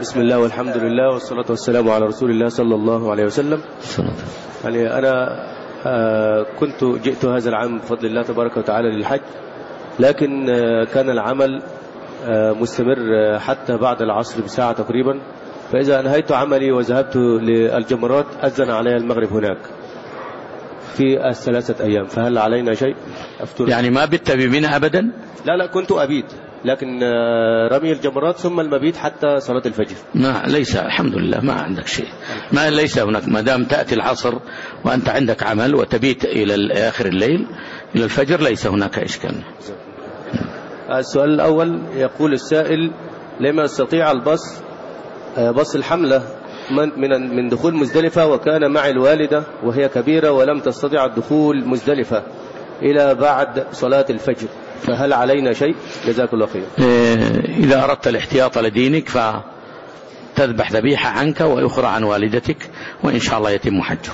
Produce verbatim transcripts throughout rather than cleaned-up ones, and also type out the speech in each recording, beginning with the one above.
بسم الله والحمد لله والصلاة والسلام على رسول الله صلى الله عليه وسلم. يعني أنا آه كنت جئت هذا العام بفضل الله تبارك وتعالى للحج، لكن آه كان العمل آه مستمر آه حتى بعد العصر بساعة تقريبا، فإذا أنهيت عملي وذهبت للجمرات أذن علي المغرب هناك في الثلاثة أيام، فهل علينا شيء؟ أفتر يعني ما بت بمنى أبدا؟ لا لا كنت أبيت، لكن رمي الجمرات ثم المبيت حتى صلاة الفجر. ما ليس الحمد لله ما عندك شيء، ما ليس هناك، ما دام تأتي العصر وأنت عندك عمل وتبيت إلى آخر الليل إلى الفجر ليس هناك إشكال. السؤال الأول يقول السائل: لما يستطيع البص بص الحملة من من دخول مزدلفة، وكان معي الوالدة وهي كبيرة ولم تستطيع الدخول مزدلفة إلى بعد صلاة الفجر، فهل علينا شيء؟ جزاك الله خير. إذا أردت الاحتياط لدينك فتذبح ذبيحة عنك وأخرى عن والدتك، وإن شاء الله يتم حجك.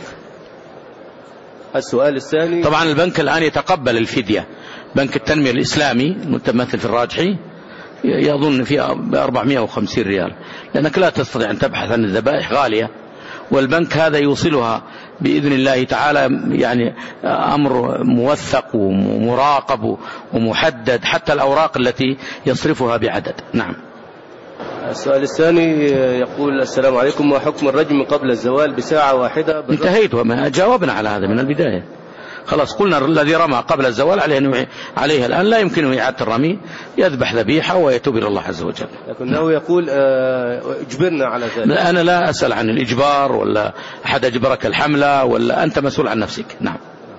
السؤال الثاني: طبعا البنك الآن يتقبل الفدية، بنك التنمية الإسلامي المتمثل في الراجحي يظن فيها بأربعمائة وخمسين ريال، لأنك لا تستطيع أن تبحث عن الذبائح غالية، والبنك هذا يوصلها بإذن الله تعالى، يعني أمر موثق ومراقب ومحدد، حتى الأوراق التي يصرفها بعدد. نعم. السؤال الثاني يقول: السلام عليكم، وحكم الرجم قبل الزوال بساعة واحدة؟ انتهيت وما جاوبنا على هذا من البداية، خلاص قلنا الذي رمى قبل الزوال عليه عليه الآن لا يمكنه إعادة الرمي، يذبح ذبيحة ويتوب إلى الله عز وجل. لكنه يقول اجبرنا على ذلك. أنا لا أسأل عن الإجبار ولا أحد أجبرك الحملة، ولا أنت مسؤول عن نفسك. نعم.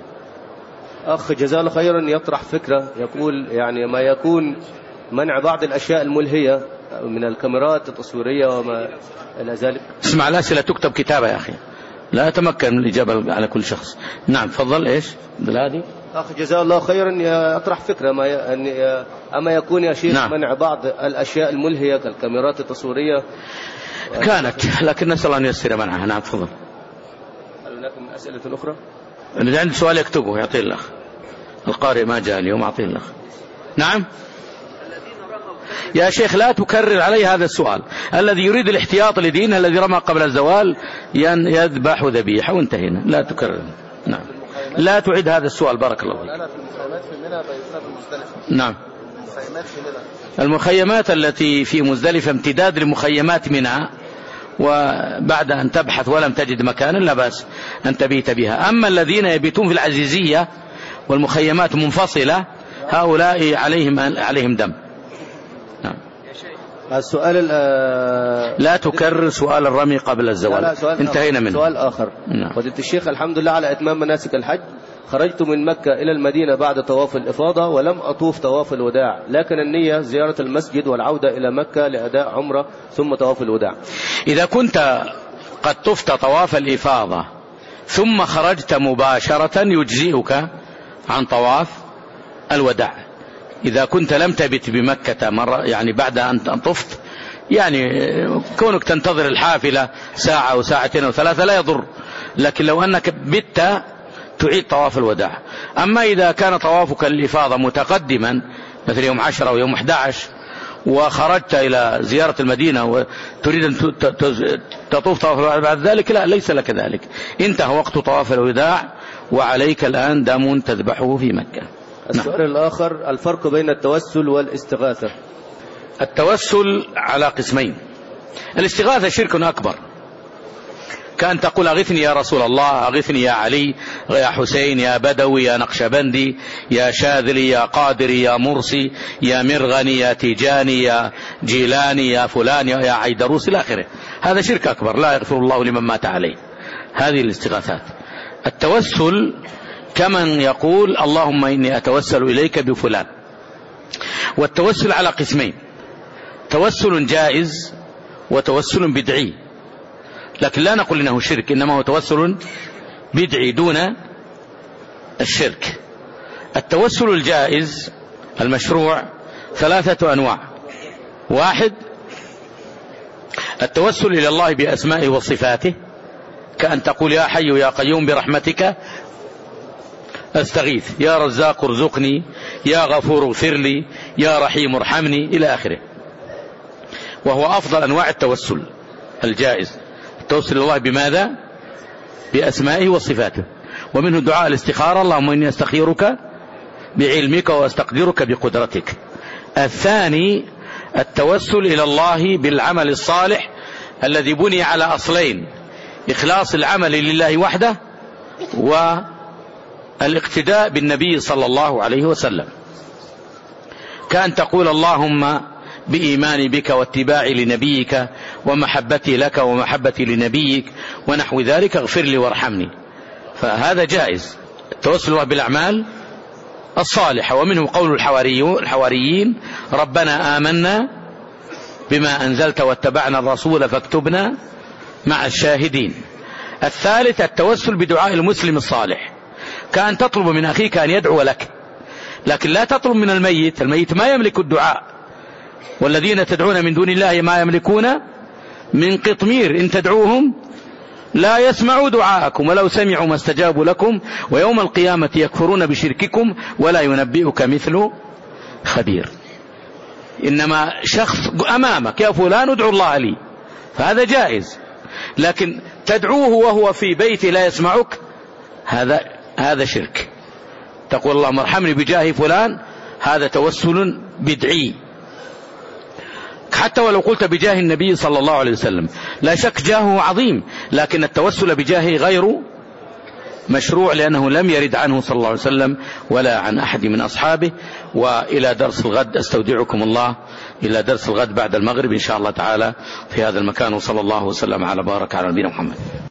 أخ جزاه الله خيرا يطرح فكرة، يقول يعني ما يكون منع بعض الأشياء الملهية من الكاميرات التصويرية وما إلى ذلك. اسمع، الأسئلة تكتب كتابة يا أخي، لا أتمكن من الإجابة على كل شخص. نعم تفضل. إيش بالهادي؟ أخ جزاه الله خيرا يطرح فكرة، ما ي... أما يكون يا شيخ نعم. منع بعض الأشياء الملهية كالكاميرات التصويرية كانت، لكن نسأل الله أن ييسر منعها. نعم تفضل. هل هناك من أسئلة أخرى؟ إذا عندي سؤال يكتبه يعطيه الأخ القارئ، ما جاء اليوم أعطيه الأخ. نعم يا شيخ لا تكرر علي هذا السؤال. الذي يريد الاحتياط لدينه الذي رمى قبل الزوال يذبح ذبيحة وانتهينا، لا تكرر. نعم لا تعيد هذا السؤال بارك الله فيك. أنا في المخيمات في منى بيصير في مزدلفة. نعم المخيمات في منى، المخيمات التي في مزدلفة امتداد لمخيمات منى، وبعد أن تبحث ولم تجد مكانا لا بأس أن تبيت بها. أما الذين يبيتون في العزيزية والمخيمات منفصلة هؤلاء عليهم عليهم دم. نعم. السؤال لا تكرر سؤال الرمي قبل الزوال، انتهينا منه. سؤال آخر. نعم. فضيلة الشيخ، الحمد لله على إتمام مناسك الحج. خرجت من مكة إلى المدينة بعد طواف الإفاضة ولم أطوف طواف الوداع، لكن النية زيارة المسجد والعودة إلى مكة لأداء عمرة ثم طواف الوداع. إذا كنت قد طفت طواف الإفاضة ثم خرجت مباشرة يجزئك عن طواف الوداع. إذا كنت لم تبت بمكة مرة، يعني بعد أن طفت، يعني كونك تنتظر الحافلة ساعة أو ساعتين أو ثلاثة لا يضر، لكن لو أنك بت تعيد طواف الوداع. أما إذا كان طوافك الإفاضة متقدما مثل يوم عشرة أو يوم أحد عشر وخرجت إلى زيارة المدينة وتريد أن تطوف طواف الوداع بعد ذلك، لا ليس لك ذلك، انتهى وقت طواف الوداع وعليك الآن دم تذبحه في مكة. السؤال الآخر: الفرق بين التوسل والاستغاثة؟ التوسل على قسمين. الاستغاثة شرك أكبر، كأن تقول أغثني يا رسول الله، أغثني يا علي، يا حسين، يا بدوي، يا نقشبندي، يا شاذلي، يا قادري، يا مرسي، يا مرغني، يا تيجاني، يا جيلاني، يا فلان، يا عيدروس إلى آخره. هذا شرك أكبر لا يغفر الله لمن مات عليه. هذه الاستغاثات. التوسل كمن يقول اللهم إني أتوسل إليك بفلان. والتوسل على قسمين: توسل جائز وتوسل بدعي، لكن لا نقول إنه شرك، إنما هو توسل بدعي دون الشرك. التوسل الجائز المشروع ثلاثة أنواع: واحد التوسل إلى الله بأسمائه وصفاته، كأن تقول يا حي يا قيوم برحمتك أستغيث، يا رزاق ارزقني، يا غفور اغفر لي، يا رحيم ارحمني إلى آخره. وهو أفضل أنواع التوسل الجائز. التوسل إلى الله بماذا؟ بأسمائه وصفاته. ومنه دعاء الاستخارة: اللهم إني أستخيرك بعلمك وأستقدرك بقدرتك. الثاني التوسل إلى الله بالعمل الصالح الذي بني على أصلين: إخلاص العمل لله وحده، والاقتداء بالنبي صلى الله عليه وسلم، كأن تقول: اللهم بإيماني بك واتباعي لنبيك ومحبتي لك ومحبتي لنبيك ونحو ذلك اغفر لي وارحمني. فهذا جائز التوسل بالأعمال الصالحة. ومنه قول الحواريين: ربنا آمنا بما أنزلت واتبعنا الرسول فاكتبنا مع الشاهدين. الثالث التوسل بدعاء المسلم الصالح، كأن تطلب من أخيك أن يدعو لك، لكن لا تطلب من الميت، الميت ما يملك الدعاء، والذين تدعون من دون الله ما يملكون من قطمير، إن تدعوهم لا يسمعوا دعاءكم ولو سمعوا ما استجابوا لكم ويوم القيامة يكفرون بشرككم ولا ينبئك مثل خبير. إنما شخص أمامك: يا فلان ادعو الله لي، فهذا جائز. لكن تدعوه وهو في بيته لا يسمعك، هذا هذا شرك. تقول: اللهم ارحمني بجاه فلان، هذا توسل بدعي. حتى ولو قلت بجاه النبي صلى الله عليه وسلم، لا شك جاهه عظيم، لكن التوسل بجاهه غير مشروع، لأنه لم يرد عنه صلى الله عليه وسلم ولا عن أحد من أصحابه. وإلى درس الغد، أستودعكم الله إلى درس الغد بعد المغرب إن شاء الله تعالى في هذا المكان. وصلى الله وسلم على بارك على نبينا محمد.